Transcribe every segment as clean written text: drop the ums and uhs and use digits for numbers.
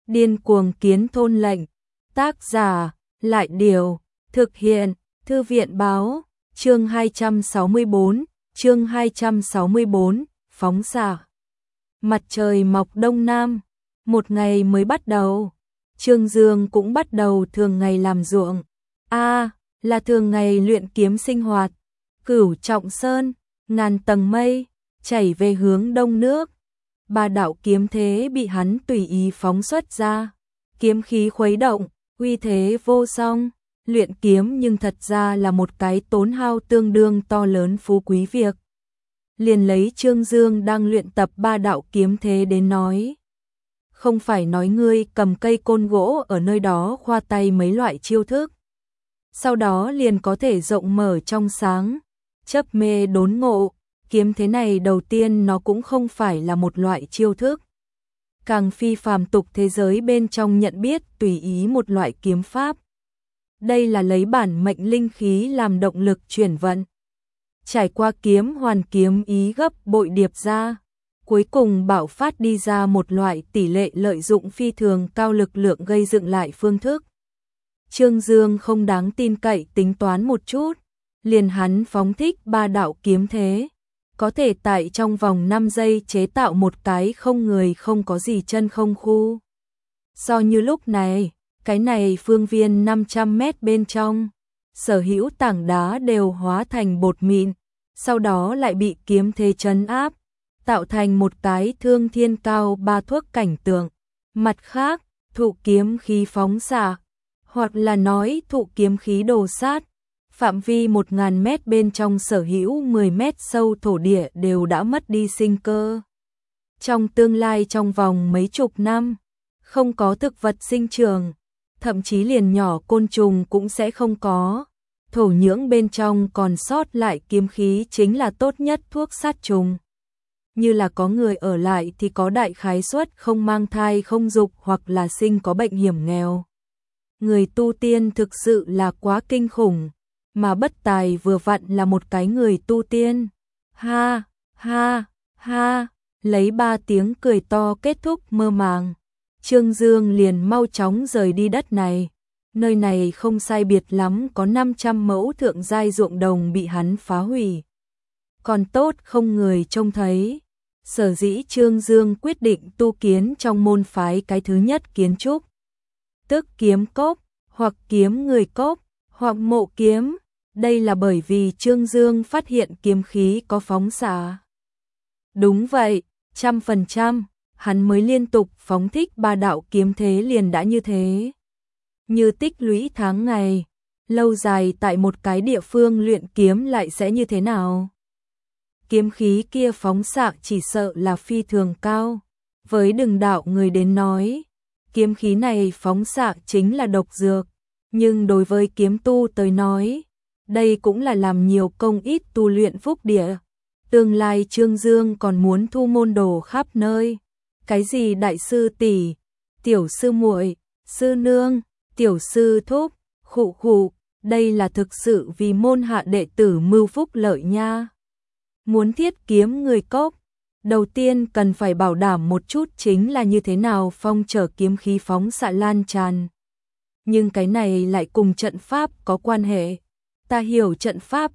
Điên cuồng kiến thôn lệnh. Tác giả, Lại Điều, thực hiện, Thư viện báo, chương 264, phóng xạ. Mặt trời mọc đông nam, một ngày mới bắt đầu. Trương Dương cũng bắt đầu thường ngày làm ruộng. Là thường ngày luyện kiếm sinh hoạt. Cửu Trọng Sơn, ngàn tầng mây, chảy về hướng đông nước. Ba đạo kiếm thế bị hắn tùy ý phóng xuất ra. Kiếm khí khuấy động, uy thế vô song. Luyện kiếm nhưng thật ra là một cái tốn hao tương đương to lớn phú quý việc. Liền lấy Trương Dương đang luyện tập ba đạo kiếm thế đến nói. Không phải nói ngươi cầm cây côn gỗ ở nơi đó khoa tay mấy loại chiêu thức. Sau đó liền có thể rộng mở trong sáng, chấp mê đốn ngộ. Kiếm thế này đầu tiên nó cũng không phải là một loại chiêu thức. Càng phi phàm tục thế giới bên trong nhận biết tùy ý một loại kiếm pháp. Đây là lấy bản mệnh linh khí làm động lực chuyển vận. Trải qua kiếm hoàn kiếm ý gấp bội điệp ra. Cuối cùng bạo phát đi ra một loại tỷ lệ lợi dụng phi thường cao lực lượng gây dựng lại phương thức. Trương Dương không đáng tin cậy tính toán một chút. Liền hắn phóng thích ba đạo kiếm thế. Có thể tại trong vòng 5 giây chế tạo một cái không người không có gì chân không khu. Do như lúc này, cái này phương viên 500 mét bên trong, sở hữu tảng đá đều hóa thành bột mịn, sau đó lại bị kiếm thế trấn áp, tạo thành một cái thương thiên cao ba thước cảnh tượng. Mặt khác, thụ kiếm khí phóng xạ, hoặc là nói thụ kiếm khí đồ sát, phạm vi 1000 mét bên trong sở hữu 10 mét sâu thổ địa đều đã mất đi sinh cơ. Trong tương lai trong vòng mấy chục năm, không có thực vật sinh trưởng, thậm chí liền nhỏ côn trùng cũng sẽ không có. Thổ nhưỡng bên trong còn sót lại kiếm khí chính là tốt nhất thuốc sát trùng. Như là có người ở lại thì có đại khái suất không mang thai không dục hoặc là sinh có bệnh hiểm nghèo. Người tu tiên thực sự là quá kinh khủng. Mà bất tài vừa vặn là một cái người tu tiên. Ha, ha, ha, lấy 3 tiếng cười to kết thúc mơ màng. Trương Dương liền mau chóng rời đi đất này. Nơi này không sai biệt lắm có 500 mẫu thượng giai ruộng đồng bị hắn phá hủy. Còn tốt không người trông thấy. Sở dĩ Trương Dương quyết định tu kiến trong môn phái cái thứ nhất kiến trúc. Tức kiếm cốc, hoặc kiếm người cốc, hoặc mộ kiếm. Đây là bởi vì Trương Dương phát hiện kiếm khí có phóng xạ. Đúng vậy, 100%, hắn mới liên tục phóng thích ba đạo kiếm thế liền đã như thế. Như tích lũy tháng ngày, lâu dài tại một cái địa phương luyện kiếm lại sẽ như thế nào? Kiếm khí kia phóng xạ chỉ sợ là phi thường cao. Với đừng đạo người đến nói, kiếm khí này phóng xạ chính là độc dược. Nhưng đối với kiếm tu tới nói, đây cũng là làm nhiều công ít tu luyện phúc địa. Tương lai Trương Dương còn muốn thu môn đồ khắp nơi. Cái gì đại sư tỷ, tiểu sư muội, sư nương, tiểu sư thúc, khụ khụ, đây là thực sự vì môn hạ đệ tử mưu phúc lợi nha. Muốn thiết kiếm người cốc, đầu tiên cần phải bảo đảm một chút chính là như thế nào phong trở kiếm khí phóng xạ lan tràn. Nhưng cái này lại cùng trận pháp có quan hệ. Ta hiểu trận pháp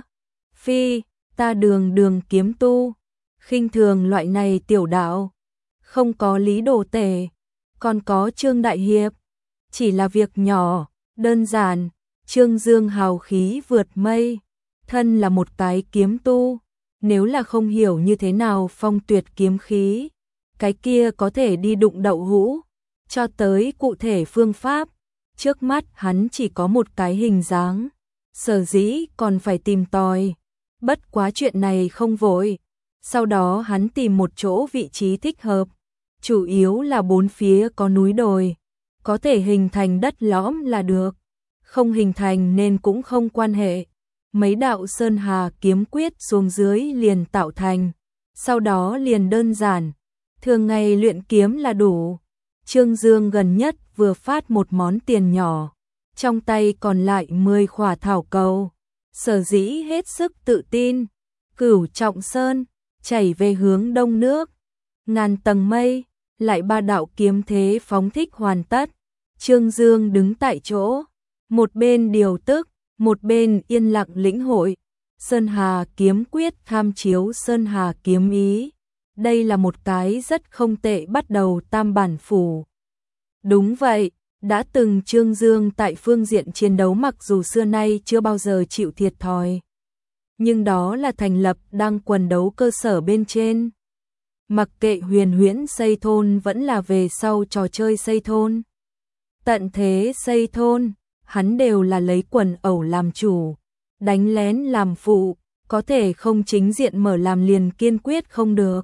phi, ta đường kiếm tu, khinh thường loại này tiểu đạo. Không có Lý Đồ Tể, còn có Trương Đại Hiệp. Chỉ là việc nhỏ, đơn giản. Trương Dương hào khí vượt mây, thân là một cái kiếm tu. Nếu là không hiểu như thế nào phong tuyệt kiếm khí, cái kia có thể đi đụng đậu hũ. Cho tới cụ thể phương pháp, trước mắt hắn chỉ có một cái hình dáng. Sở dĩ còn phải tìm tòi. Bất quá chuyện này không vội. Sau đó hắn tìm một chỗ vị trí thích hợp. Chủ yếu là bốn phía có núi đồi. Có thể hình thành đất lõm là được. Không hình thành nên cũng không quan hệ. Mấy đạo sơn hà kiếm quyết xuống dưới liền tạo thành. Sau đó liền đơn giản. Thường ngày luyện kiếm là đủ. Trương Dương gần nhất vừa phát một món tiền nhỏ. Trong tay còn lại 10 khỏa thảo cầu. Sở dĩ hết sức tự tin. Cửu Trọng Sơn, chảy về hướng đông nước. Ngàn tầng mây, lại ba đạo kiếm thế phóng thích hoàn tất. Trương Dương đứng tại chỗ, một bên điều tức, một bên yên lặng lĩnh hội. Sơn Hà kiếm quyết tham chiếu Sơn Hà kiếm ý. Đây là một cái rất không tệ bắt đầu tam bản phủ. Đúng vậy, đã từng Trương Dương tại phương diện chiến đấu mặc dù xưa nay chưa bao giờ chịu thiệt thòi. Nhưng đó là thành lập đang quần đấu cơ sở bên trên. Mặc kệ huyền huyễn xây thôn vẫn là về sau trò chơi xây thôn. Tận thế xây thôn, hắn đều là lấy quần ẩu làm chủ, đánh lén làm phụ, có thể không chính diện mở làm liền kiên quyết không được.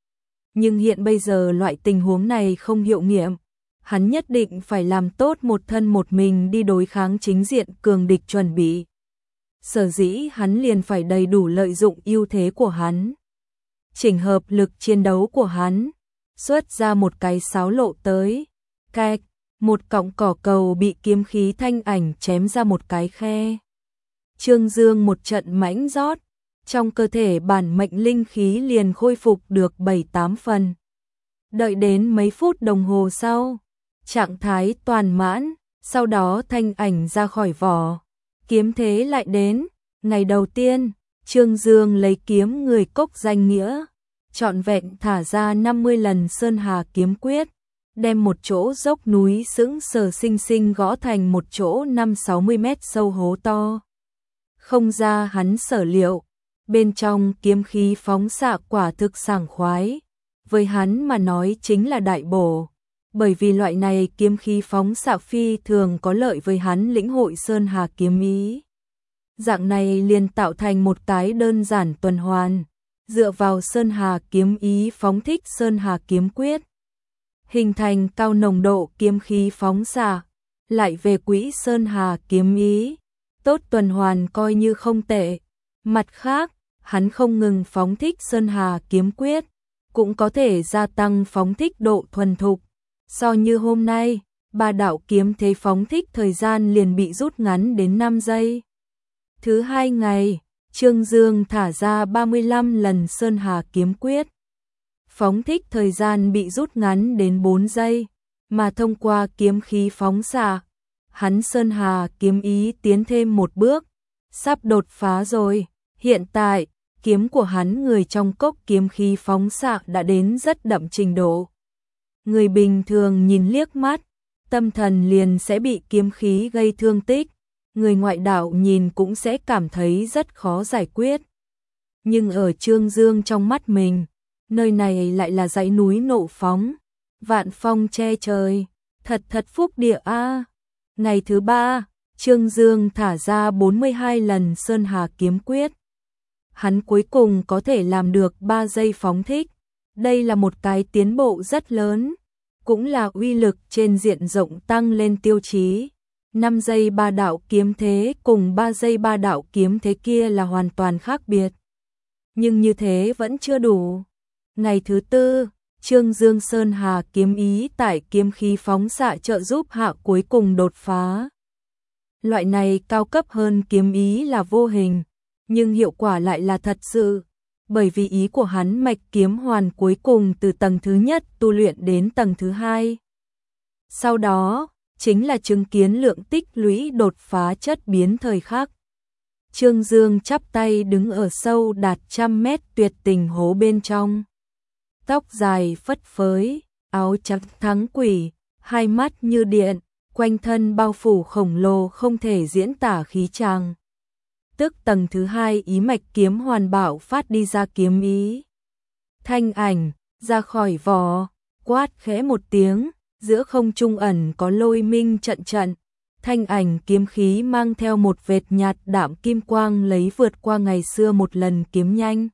Nhưng hiện bây giờ loại tình huống này không hiệu nghiệm, hắn nhất định phải làm tốt một thân một mình đi đối kháng chính diện cường địch chuẩn bị. Sở dĩ hắn liền phải đầy đủ lợi dụng ưu thế của hắn. Chỉnh hợp lực chiến đấu của hắn, xuất ra một cái sáo lộ tới. Cạch, một cọng cỏ cầu bị kiếm khí thanh ảnh chém ra một cái khe. Trương Dương một trận mãnh rót, trong cơ thể bản mệnh linh khí liền khôi phục được 7-8 phần. Đợi đến mấy phút đồng hồ sau, trạng thái toàn mãn, sau đó thanh ảnh ra khỏi vỏ. Kiếm thế lại đến, ngày đầu tiên, Trương Dương lấy kiếm người cốc danh nghĩa, trọn vẹn thả ra 50 lần Sơn Hà kiếm quyết, đem một chỗ dốc núi sững sờ sinh sinh gõ thành một chỗ 5-60 mét sâu hố to. Không ra hắn sở liệu, bên trong kiếm khí phóng xạ quả thực sảng khoái, với hắn mà nói chính là đại bổ, bởi vì loại này kiếm khí phóng xạ phi thường có lợi với hắn lĩnh hội Sơn Hà kiếm ý. Dạng này liền tạo thành một cái đơn giản tuần hoàn, dựa vào Sơn Hà kiếm ý phóng thích Sơn Hà kiếm quyết, hình thành cao nồng độ kiếm khí phóng xạ, lại về quỹ Sơn Hà kiếm ý, tốt tuần hoàn coi như không tệ. Mặt khác, hắn không ngừng phóng thích Sơn Hà kiếm quyết, cũng có thể gia tăng phóng thích độ thuần thục. So như hôm nay, ba đạo kiếm thế phóng thích thời gian liền bị rút ngắn đến 5 giây. Thứ hai ngày, Trương Dương thả ra 35 lần Sơn Hà kiếm quyết. Phóng thích thời gian bị rút ngắn đến 4 giây, mà thông qua kiếm khí phóng xạ, hắn Sơn Hà kiếm ý tiến thêm một bước, sắp đột phá rồi. Hiện tại, kiếm của hắn người trong cốc kiếm khí phóng xạ đã đến rất đậm trình độ. Người bình thường nhìn liếc mắt, tâm thần liền sẽ bị kiếm khí gây thương tích, người ngoại đạo nhìn cũng sẽ cảm thấy rất khó giải quyết. Nhưng ở Trương Dương trong mắt mình, nơi này lại là dãy núi nộ phóng, vạn phong che trời, thật phúc địa a. Ngày thứ 3, Trương Dương thả ra 42 lần Sơn Hà kiếm quyết. Hắn cuối cùng có thể làm được 3 giây phóng thích. Đây là một cái tiến bộ rất lớn, cũng là uy lực trên diện rộng tăng lên tiêu chí. 5 giây ba đạo kiếm thế cùng 3 giây ba đạo kiếm thế kia là hoàn toàn khác biệt. Nhưng như thế vẫn chưa đủ. Ngày thứ 4, Trương Dương Sơn Hà kiếm ý tại kiếm khí phóng xạ trợ giúp hạ cuối cùng đột phá. Loại này cao cấp hơn kiếm ý là vô hình, nhưng hiệu quả lại là thật sự, bởi vì ý của hắn mạch kiếm hoàn cuối cùng từ tầng thứ nhất tu luyện đến tầng thứ 2. Sau đó, chính là chứng kiến lượng tích lũy đột phá chất biến thời khắc. Trương Dương chắp tay đứng ở sâu đạt 100 mét tuyệt tình hố bên trong. Tóc dài phất phới, áo trắng thắng quỷ, hai mắt như điện, quanh thân bao phủ khổng lồ không thể diễn tả khí tràng. Tức tầng thứ 2 ý mạch kiếm hoàn bạo phát đi ra kiếm ý. Thanh ảnh, ra khỏi vỏ, quát khẽ một tiếng, giữa không trung ẩn có lôi minh trận trận. Thanh ảnh kiếm khí mang theo một vệt nhạt đạm kim quang lấy vượt qua ngày xưa một lần kiếm nhanh.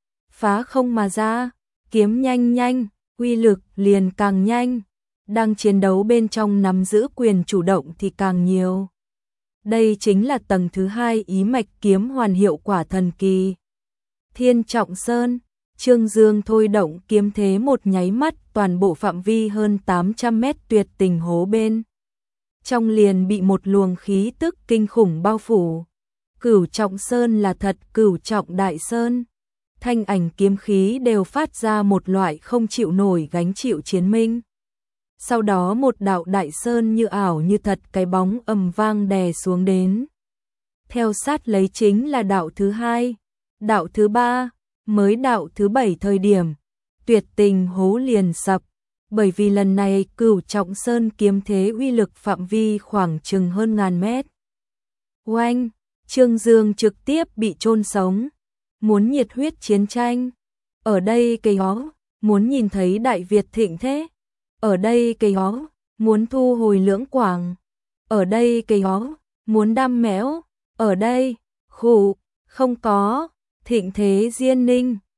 Phá không mà ra, kiếm nhanh, uy lực liền càng nhanh. Đang chiến đấu bên trong nắm giữ quyền chủ động thì càng nhiều. Đây chính là tầng thứ 2 ý mạch kiếm hoàn hiệu quả thần kỳ. Thiên Trọng Sơn, Trương Dương thôi động kiếm thế một nháy mắt toàn bộ phạm vi hơn 800 mét tuyệt tình hố bên. Trong liền bị một luồng khí tức kinh khủng bao phủ. Cửu Trọng Sơn là thật Cửu Trọng Đại Sơn. thanh ảnh kiếm khí đều phát ra một loại không chịu nổi gánh chịu chiến minh. Sau đó một đạo đại sơn như ảo như thật cái bóng ầm vang đè xuống đến. Theo sát lấy chính là đạo thứ hai, đạo thứ ba, mới đạo thứ bảy thời điểm, tuyệt tình hố liền sập, bởi vì lần này Cửu Trọng Sơn kiếm thế uy lực phạm vi khoảng chừng hơn ngàn mét. Oanh, Trương Dương trực tiếp bị chôn sống, muốn nhiệt huyết chiến tranh. Ở đây cây hó, muốn nhìn thấy Đại Việt thịnh thế. Ở đây cây hó, muốn thu hồi Lưỡng Quảng. Ở đây cây hó, muốn đam mẽo. Ở đây, khủ, không có, thịnh thế Diên Ninh.